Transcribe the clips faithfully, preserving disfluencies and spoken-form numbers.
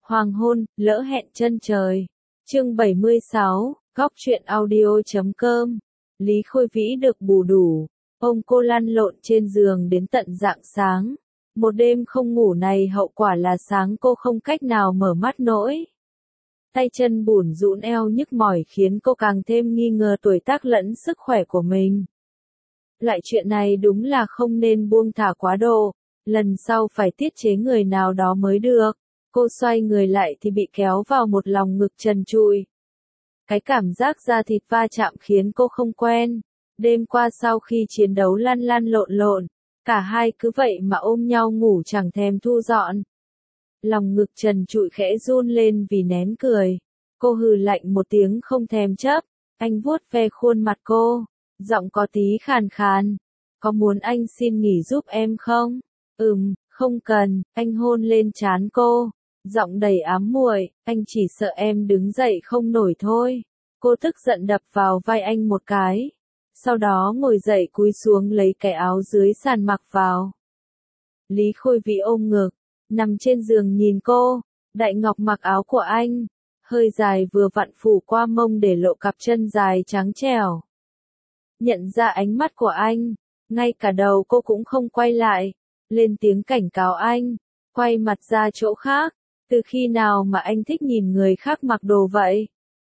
Hoàng hôn, lỡ hẹn chân trời. Chương bảy mươi sáu, góc truyện audio chấm com. Lý Khôi Vĩ được bù đủ, ông cô lăn lộn trên giường đến tận rạng sáng. Một đêm không ngủ này hậu quả là sáng cô không cách nào mở mắt nổi. Tay chân bủn rũn eo nhức mỏi khiến cô càng thêm nghi ngờ tuổi tác lẫn sức khỏe của mình. Loại chuyện này đúng là không nên buông thả quá độ, lần sau phải tiết chế người nào đó mới được. Cô xoay người lại thì bị kéo vào một lòng ngực trần trụi. Cái cảm giác da thịt va chạm khiến cô không quen. Đêm qua sau khi chiến đấu lăn lăn lộn lộn, cả hai cứ vậy mà ôm nhau ngủ chẳng thèm thu dọn. Lòng ngực trần trụi khẽ run lên vì nén cười. Cô hừ lạnh một tiếng không thèm chấp. Anh vuốt ve khuôn mặt cô, giọng có tí khàn khàn. Có muốn anh xin nghỉ giúp em không? Ừm, không cần. Anh hôn lên trán cô, giọng đầy ám muội. Anh chỉ sợ em đứng dậy không nổi thôi. Cô tức giận đập vào vai anh một cái. Sau đó ngồi dậy cúi xuống lấy cái áo dưới sàn mặc vào. Lý Khôi Vĩ ôm ngực, nằm trên giường nhìn cô. Đại Ngọc mặc áo của anh, hơi dài vừa vặn phủ qua mông để lộ cặp chân dài trắng trẻo. Nhận ra ánh mắt của anh, ngay cả đầu cô cũng không quay lại, lên tiếng cảnh cáo anh, quay mặt ra chỗ khác. Từ khi nào mà anh thích nhìn người khác mặc đồ vậy?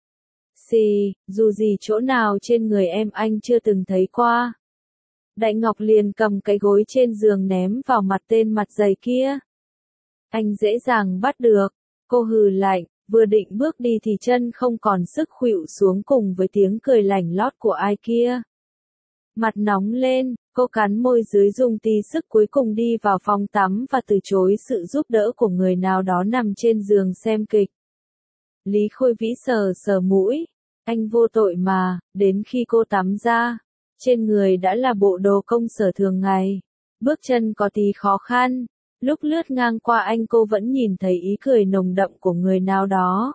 Xì, dù gì chỗ nào trên người em anh chưa từng thấy qua. Đại Ngọc liền cầm cái gối trên giường ném vào mặt tên mặt dày kia. Anh dễ dàng bắt được. Cô hừ lạnh, vừa định bước đi thì chân không còn sức khuỵu xuống cùng với tiếng cười lảnh lót của ai kia. Mặt nóng lên, cô cắn môi dưới dùng tí sức cuối cùng đi vào phòng tắm và từ chối sự giúp đỡ của người nào đó nằm trên giường xem kịch. Lý Khôi Vĩ sờ sờ mũi, anh vô tội mà. Đến khi cô tắm ra, trên người đã là bộ đồ công sở thường ngày. Bước chân có tí khó khăn, lúc lướt ngang qua anh cô vẫn nhìn thấy ý cười nồng đậm của người nào đó.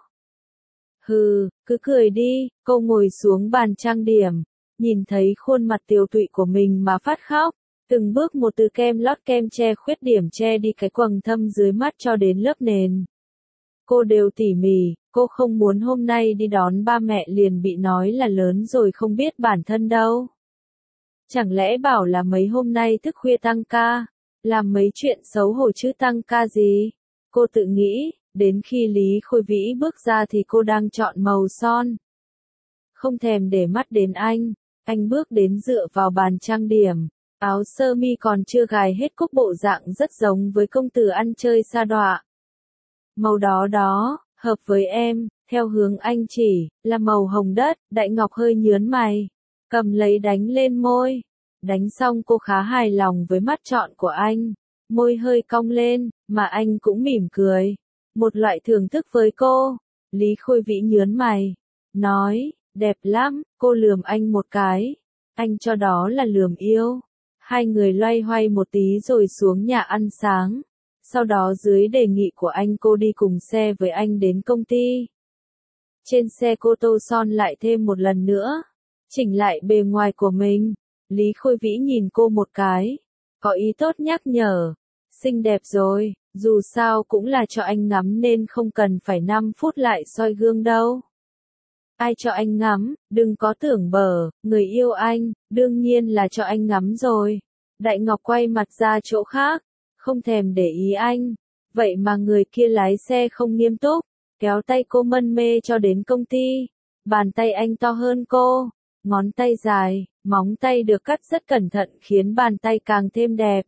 Hừ, cứ cười đi. Cô ngồi xuống bàn trang điểm, nhìn thấy khuôn mặt tiều tụy của mình mà phát khóc, từng bước một từ kem lót kem che khuyết điểm che đi cái quầng thâm dưới mắt cho đến lớp nền. Cô đều tỉ mỉ, cô không muốn hôm nay đi đón ba mẹ liền bị nói là lớn rồi không biết bản thân đâu. Chẳng lẽ bảo là mấy hôm nay thức khuya tăng ca, làm mấy chuyện xấu hổ chứ tăng ca gì? Cô tự nghĩ, đến khi Lý Khôi Vĩ bước ra thì cô đang chọn màu son. Không thèm để mắt đến anh, anh bước đến dựa vào bàn trang điểm, áo sơ mi còn chưa gài hết cúc bộ dạng rất giống với công tử ăn chơi sa đọa. Màu đó đó, hợp với em, theo hướng anh chỉ, là màu hồng đất. Đại Ngọc hơi nhớn mày, cầm lấy đánh lên môi. Đánh xong cô khá hài lòng với mắt chọn của anh, môi hơi cong lên, mà anh cũng mỉm cười. Một loại thưởng thức với cô. Lý Khôi Vĩ nhớn mày, nói, đẹp lắm. Cô lườm anh một cái, anh cho đó là lườm yêu. Hai người loay hoay một tí rồi xuống nhà ăn sáng. Sau đó dưới đề nghị của anh cô đi cùng xe với anh đến công ty. Trên xe cô tô son lại thêm một lần nữa, chỉnh lại bề ngoài của mình. Lý Khôi Vĩ nhìn cô một cái, có ý tốt nhắc nhở, xinh đẹp rồi, dù sao cũng là cho anh ngắm nên không cần phải năm phút lại soi gương đâu. Ai cho anh ngắm, đừng có tưởng bở, người yêu anh, đương nhiên là cho anh ngắm rồi. Đại Ngọc quay mặt ra chỗ khác, không thèm để ý anh. Vậy mà người kia lái xe không nghiêm túc, kéo tay cô mân mê cho đến công ty. Bàn tay anh to hơn cô, ngón tay dài, móng tay được cắt rất cẩn thận khiến bàn tay càng thêm đẹp.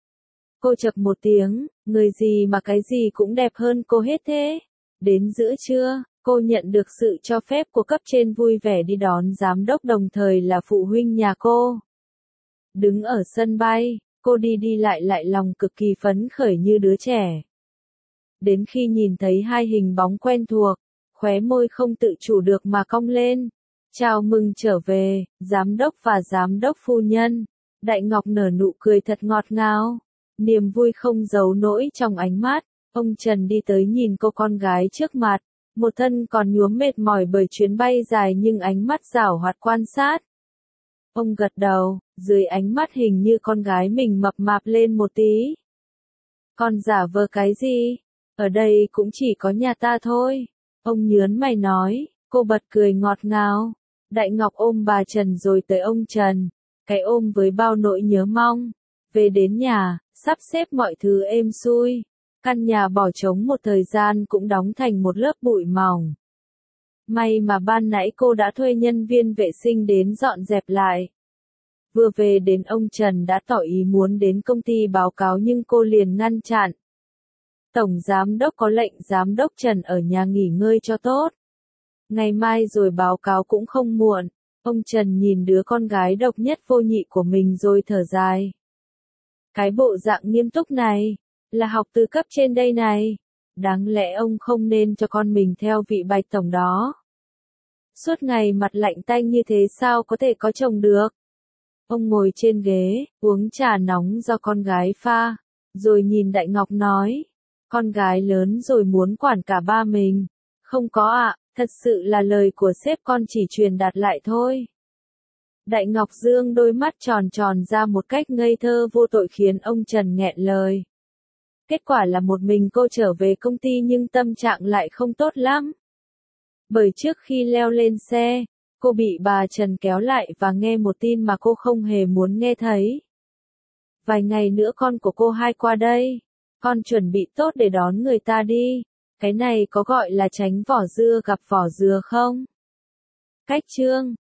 Cô chậc một tiếng, người gì mà cái gì cũng đẹp hơn cô hết thế. Đến giữa trưa, cô nhận được sự cho phép của cấp trên vui vẻ đi đón giám đốc đồng thời là phụ huynh nhà cô. Đứng ở sân bay, cô đi đi lại lại lòng cực kỳ phấn khởi như đứa trẻ. Đến khi nhìn thấy hai hình bóng quen thuộc, khóe môi không tự chủ được mà cong lên. Chào mừng trở về, giám đốc và giám đốc phu nhân. Đại Ngọc nở nụ cười thật ngọt ngào, niềm vui không giấu nổi trong ánh mắt. Ông Trần đi tới nhìn cô con gái trước mặt, một thân còn nhuốm mệt mỏi bởi chuyến bay dài nhưng ánh mắt giảo hoạt quan sát. Ông gật đầu, dưới ánh mắt hình như con gái mình mập mạp lên một tí. Con giả vờ cái gì? Ở đây cũng chỉ có nhà ta thôi. Ông nhớn mày nói, cô bật cười ngọt ngào. Đại Ngọc ôm bà Trần rồi tới ông Trần, cái ôm với bao nỗi nhớ mong. Về đến nhà, sắp xếp mọi thứ êm xuôi. Căn nhà bỏ trống một thời gian cũng đóng thành một lớp bụi mỏng. May mà ban nãy cô đã thuê nhân viên vệ sinh đến dọn dẹp lại. Vừa về đến ông Trần đã tỏ ý muốn đến công ty báo cáo nhưng cô liền ngăn chặn. Tổng giám đốc có lệnh giám đốc Trần ở nhà nghỉ ngơi cho tốt. Ngày mai rồi báo cáo cũng không muộn. Ông Trần nhìn đứa con gái độc nhất vô nhị của mình rồi thở dài. Cái bộ dạng nghiêm túc này, là học từ cấp trên đây này. Đáng lẽ ông không nên cho con mình theo vị bạch tổng đó. Suốt ngày mặt lạnh tanh như thế sao có thể có chồng được. Ông ngồi trên ghế, uống trà nóng do con gái pha, rồi nhìn Đại Ngọc nói. Con gái lớn rồi muốn quản cả ba mình. Không có ạ, thật sự là lời của sếp con chỉ truyền đạt lại thôi. Đại Ngọc dương đôi mắt tròn tròn ra một cách ngây thơ vô tội khiến ông Trần nghẹn lời. Kết quả là một mình cô trở về công ty nhưng tâm trạng lại không tốt lắm. Bởi trước khi leo lên xe, cô bị bà Trần kéo lại và nghe một tin mà cô không hề muốn nghe thấy. Vài ngày nữa con của cô hai qua đây. Con chuẩn bị tốt để đón người ta đi. Cái này có gọi là tránh vỏ dưa gặp vỏ dừa không? Cách chương